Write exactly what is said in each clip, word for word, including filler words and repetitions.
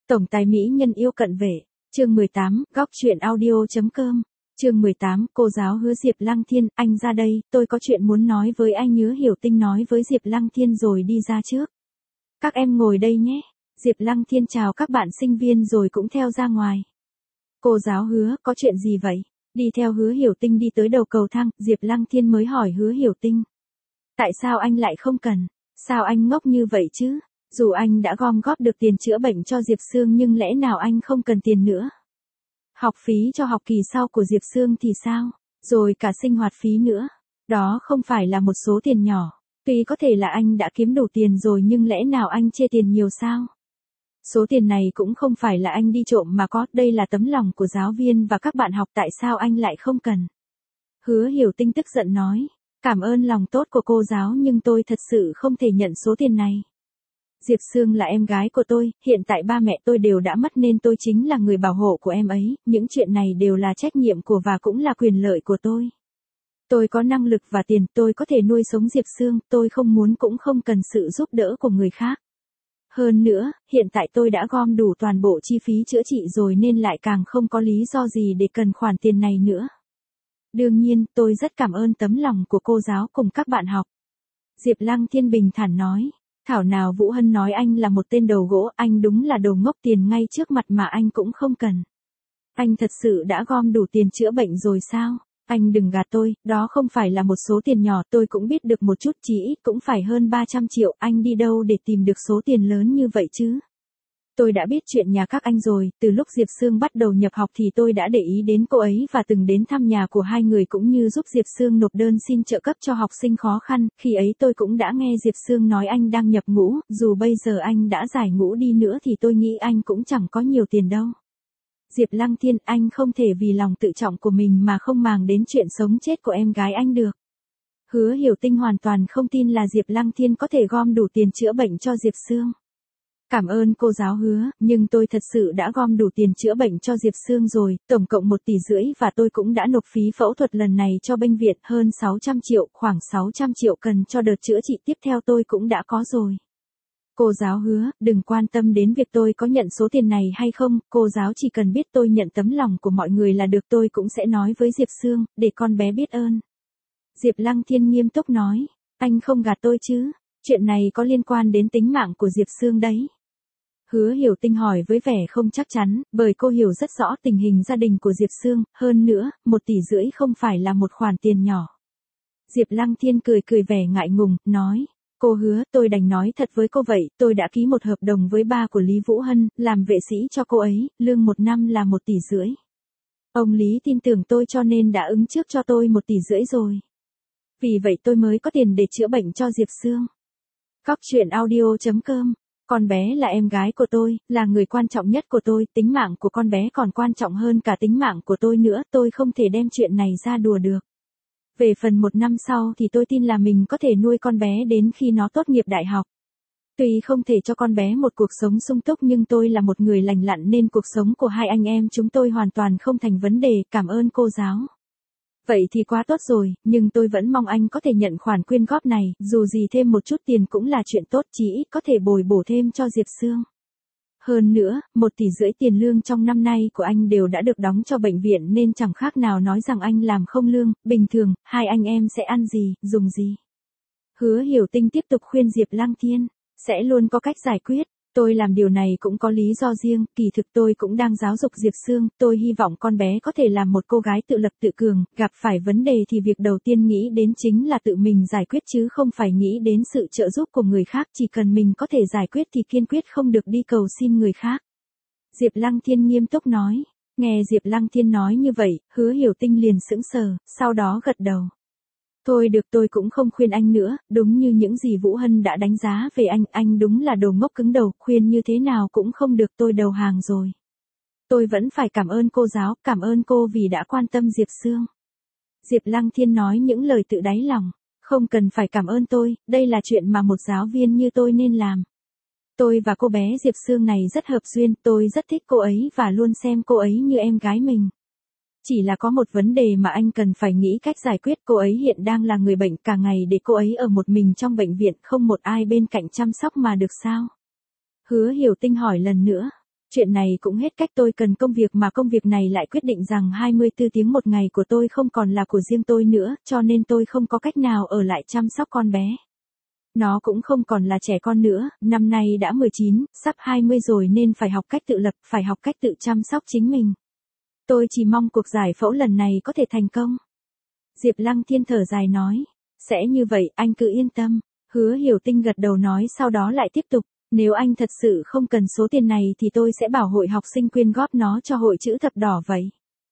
Tổng tài mỹ nhân yêu cận vệ, chương mười tám, góc truyện audio.com, chương mười tám, cô giáo hứa Diệp Lăng Thiên, anh ra đây, tôi có chuyện muốn nói với anh. Hứa Hiểu Tinh nói với Diệp Lăng Thiên rồi đi ra trước. Các em ngồi đây nhé. Diệp Lăng Thiên chào các bạn sinh viên rồi cũng theo ra ngoài. Cô giáo Hứa, có chuyện gì vậy? Đi theo Hứa Hiểu Tinh đi tới đầu cầu thang, Diệp Lăng Thiên mới hỏi Hứa Hiểu Tinh. Tại sao anh lại không cần? Sao anh ngốc như vậy chứ? Dù anh đã gom góp được tiền chữa bệnh cho Diệp Sương nhưng lẽ nào anh không cần tiền nữa? Học phí cho học kỳ sau của Diệp Sương thì sao? Rồi cả sinh hoạt phí nữa. Đó không phải là một số tiền nhỏ. Tuy có thể là anh đã kiếm đủ tiền rồi nhưng lẽ nào anh chê tiền nhiều sao? Số tiền này cũng không phải là anh đi trộm mà có, đây là tấm lòng của giáo viên và các bạn học, tại sao anh lại không cần? Hứa Hiểu Tinh tức giận nói, cảm ơn lòng tốt của cô giáo nhưng tôi thật sự không thể nhận số tiền này. Diệp Sương là em gái của tôi, hiện tại ba mẹ tôi đều đã mất nên tôi chính là người bảo hộ của em ấy, những chuyện này đều là trách nhiệm của và cũng là quyền lợi của tôi. Tôi có năng lực và tiền, tôi có thể nuôi sống Diệp Sương, tôi không muốn cũng không cần sự giúp đỡ của người khác. Hơn nữa, hiện tại tôi đã gom đủ toàn bộ chi phí chữa trị rồi nên lại càng không có lý do gì để cần khoản tiền này nữa. Đương nhiên, tôi rất cảm ơn tấm lòng của cô giáo cùng các bạn học. Diệp Lăng Thiên bình thản nói. Thảo nào Vũ Hân nói anh là một tên đầu gỗ, anh đúng là đồ ngốc, tiền ngay trước mặt mà anh cũng không cần. Anh thật sự đã gom đủ tiền chữa bệnh rồi sao? Anh đừng gạt tôi, đó không phải là một số tiền nhỏ, tôi cũng biết được một chút, chỉ ít cũng phải hơn ba trăm triệu, anh đi đâu để tìm được số tiền lớn như vậy chứ? Tôi đã biết chuyện nhà các anh rồi, từ lúc Diệp Sương bắt đầu nhập học thì tôi đã để ý đến cô ấy và từng đến thăm nhà của hai người cũng như giúp Diệp Sương nộp đơn xin trợ cấp cho học sinh khó khăn, khi ấy tôi cũng đã nghe Diệp Sương nói anh đang nhập ngũ, dù bây giờ anh đã giải ngũ đi nữa thì tôi nghĩ anh cũng chẳng có nhiều tiền đâu. Diệp Lăng Thiên, anh không thể vì lòng tự trọng của mình mà không màng đến chuyện sống chết của em gái anh được. Hứa Hiểu Tinh hoàn toàn không tin là Diệp Lăng Thiên có thể gom đủ tiền chữa bệnh cho Diệp Sương. Cảm ơn cô giáo Hứa, nhưng tôi thật sự đã gom đủ tiền chữa bệnh cho Diệp Sương rồi, tổng cộng một tỷ rưỡi và tôi cũng đã nộp phí phẫu thuật lần này cho bệnh viện hơn sáu trăm triệu, khoảng sáu trăm triệu cần cho đợt chữa trị tiếp theo tôi cũng đã có rồi. Cô giáo Hứa, đừng quan tâm đến việc tôi có nhận số tiền này hay không, cô giáo chỉ cần biết tôi nhận tấm lòng của mọi người là được, tôi cũng sẽ nói với Diệp Sương, để con bé biết ơn. Diệp Lăng Thiên nghiêm túc nói, anh không gạt tôi chứ, chuyện này có liên quan đến tính mạng của Diệp Sương đấy. Hứa Hiểu Tinh hỏi với vẻ không chắc chắn, bởi cô hiểu rất rõ tình hình gia đình của Diệp Sương, hơn nữa, một tỷ rưỡi không phải là một khoản tiền nhỏ. Diệp Lăng Thiên cười cười vẻ ngại ngùng, nói, cô Hứa, tôi đành nói thật với cô vậy, tôi đã ký một hợp đồng với ba của Lý Vũ Hân, làm vệ sĩ cho cô ấy, lương một năm là một tỷ rưỡi. Ông Lý tin tưởng tôi cho nên đã ứng trước cho tôi một tỷ rưỡi rồi. Vì vậy tôi mới có tiền để chữa bệnh cho Diệp Sương. Góc truyện audio.com. Con bé là em gái của tôi, là người quan trọng nhất của tôi, tính mạng của con bé còn quan trọng hơn cả tính mạng của tôi nữa, tôi không thể đem chuyện này ra đùa được. Về phần một năm sau thì tôi tin là mình có thể nuôi con bé đến khi nó tốt nghiệp đại học. Tuy không thể cho con bé một cuộc sống sung túc nhưng tôi là một người lành lặn nên cuộc sống của hai anh em chúng tôi hoàn toàn không thành vấn đề, cảm ơn cô giáo. Vậy thì quá tốt rồi, nhưng tôi vẫn mong anh có thể nhận khoản quyên góp này, dù gì thêm một chút tiền cũng là chuyện tốt, chí ít có thể bồi bổ thêm cho Diệp Sương. Hơn nữa, một tỷ rưỡi tiền lương trong năm nay của anh đều đã được đóng cho bệnh viện nên chẳng khác nào nói rằng anh làm không lương, bình thường, hai anh em sẽ ăn gì, dùng gì. Hứa Hiểu Tinh tiếp tục khuyên Diệp Lăng Thiên, sẽ luôn có cách giải quyết. Tôi làm điều này cũng có lý do riêng, kỳ thực tôi cũng đang giáo dục Diệp Sương, tôi hy vọng con bé có thể làm một cô gái tự lập tự cường, gặp phải vấn đề thì việc đầu tiên nghĩ đến chính là tự mình giải quyết chứ không phải nghĩ đến sự trợ giúp của người khác, chỉ cần mình có thể giải quyết thì kiên quyết không được đi cầu xin người khác. Diệp Lăng Thiên nghiêm túc nói, nghe Diệp Lăng Thiên nói như vậy, Hứa Hiểu Tinh liền sững sờ, sau đó gật đầu. Thôi được, tôi cũng không khuyên anh nữa, đúng như những gì Vũ Hân đã đánh giá về anh, anh đúng là đồ ngốc cứng đầu, khuyên như thế nào cũng không được, tôi đầu hàng rồi. Tôi vẫn phải cảm ơn cô giáo, cảm ơn cô vì đã quan tâm Diệp Sương. Diệp Lăng Thiên nói những lời tự đáy lòng, không cần phải cảm ơn tôi, đây là chuyện mà một giáo viên như tôi nên làm. Tôi và cô bé Diệp Sương này rất hợp duyên, tôi rất thích cô ấy và luôn xem cô ấy như em gái mình. Chỉ là có một vấn đề mà anh cần phải nghĩ cách giải quyết, cô ấy hiện đang là người bệnh, cả ngày để cô ấy ở một mình trong bệnh viện, không một ai bên cạnh chăm sóc mà được sao? Hứa Hiểu Tinh hỏi lần nữa. Chuyện này cũng hết cách, tôi cần công việc mà công việc này lại quyết định rằng hai mươi tư tiếng một ngày của tôi không còn là của riêng tôi nữa, cho nên tôi không có cách nào ở lại chăm sóc con bé. Nó cũng không còn là trẻ con nữa, năm nay đã mười chín, sắp hai mươi rồi nên phải học cách tự lập, phải học cách tự chăm sóc chính mình. Tôi chỉ mong cuộc giải phẫu lần này có thể thành công. Diệp Lăng Thiên thở dài nói, sẽ như vậy, anh cứ yên tâm. Hứa Hiểu Tinh gật đầu nói, sau đó lại tiếp tục, nếu anh thật sự không cần số tiền này thì tôi sẽ bảo hội học sinh quyên góp nó cho hội chữ thập đỏ vậy.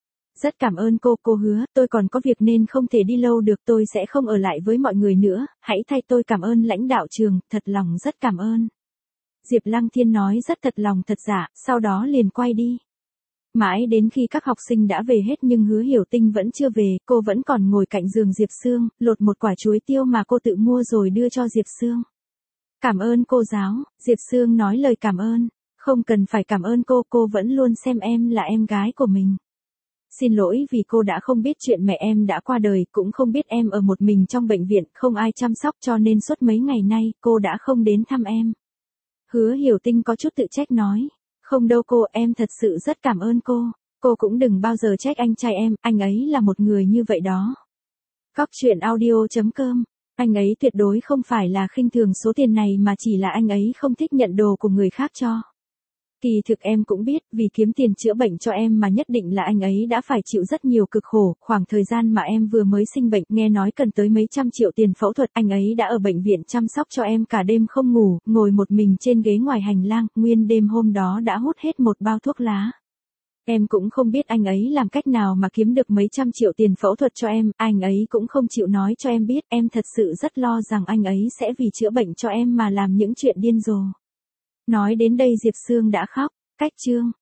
Rất cảm ơn cô, cô Hứa, tôi còn có việc nên không thể đi lâu được, tôi sẽ không ở lại với mọi người nữa, hãy thay tôi cảm ơn lãnh đạo trường, thật lòng rất cảm ơn. Diệp Lăng Thiên nói rất thật lòng thật dạ, sau đó liền quay đi. Mãi đến khi các học sinh đã về hết nhưng Hứa Hiểu Tinh vẫn chưa về, cô vẫn còn ngồi cạnh giường Diệp Sương, lột một quả chuối tiêu mà cô tự mua rồi đưa cho Diệp Sương. Cảm ơn cô giáo, Diệp Sương nói lời cảm ơn, không cần phải cảm ơn cô, cô vẫn luôn xem em là em gái của mình. Xin lỗi vì cô đã không biết chuyện mẹ em đã qua đời, cũng không biết em ở một mình trong bệnh viện, không ai chăm sóc cho nên suốt mấy ngày nay, cô đã không đến thăm em. Hứa Hiểu Tinh có chút tự trách nói, không đâu cô, em thật sự rất cảm ơn cô, cô cũng đừng bao giờ trách anh trai em, anh ấy là một người như vậy đó. Góc truyện audio chấm com, anh ấy tuyệt đối không phải là khinh thường số tiền này mà chỉ là anh ấy không thích nhận đồ của người khác cho. Kỳ thực em cũng biết, vì kiếm tiền chữa bệnh cho em mà nhất định là anh ấy đã phải chịu rất nhiều cực khổ, khoảng thời gian mà em vừa mới sinh bệnh, nghe nói cần tới mấy trăm triệu tiền phẫu thuật, anh ấy đã ở bệnh viện chăm sóc cho em cả đêm không ngủ, ngồi một mình trên ghế ngoài hành lang, nguyên đêm hôm đó đã hút hết một bao thuốc lá. Em cũng không biết anh ấy làm cách nào mà kiếm được mấy trăm triệu tiền phẫu thuật cho em, anh ấy cũng không chịu nói cho em biết, em thật sự rất lo rằng anh ấy sẽ vì chữa bệnh cho em mà làm những chuyện điên rồ. Nói đến đây Diệp Sương đã khóc, cách chương.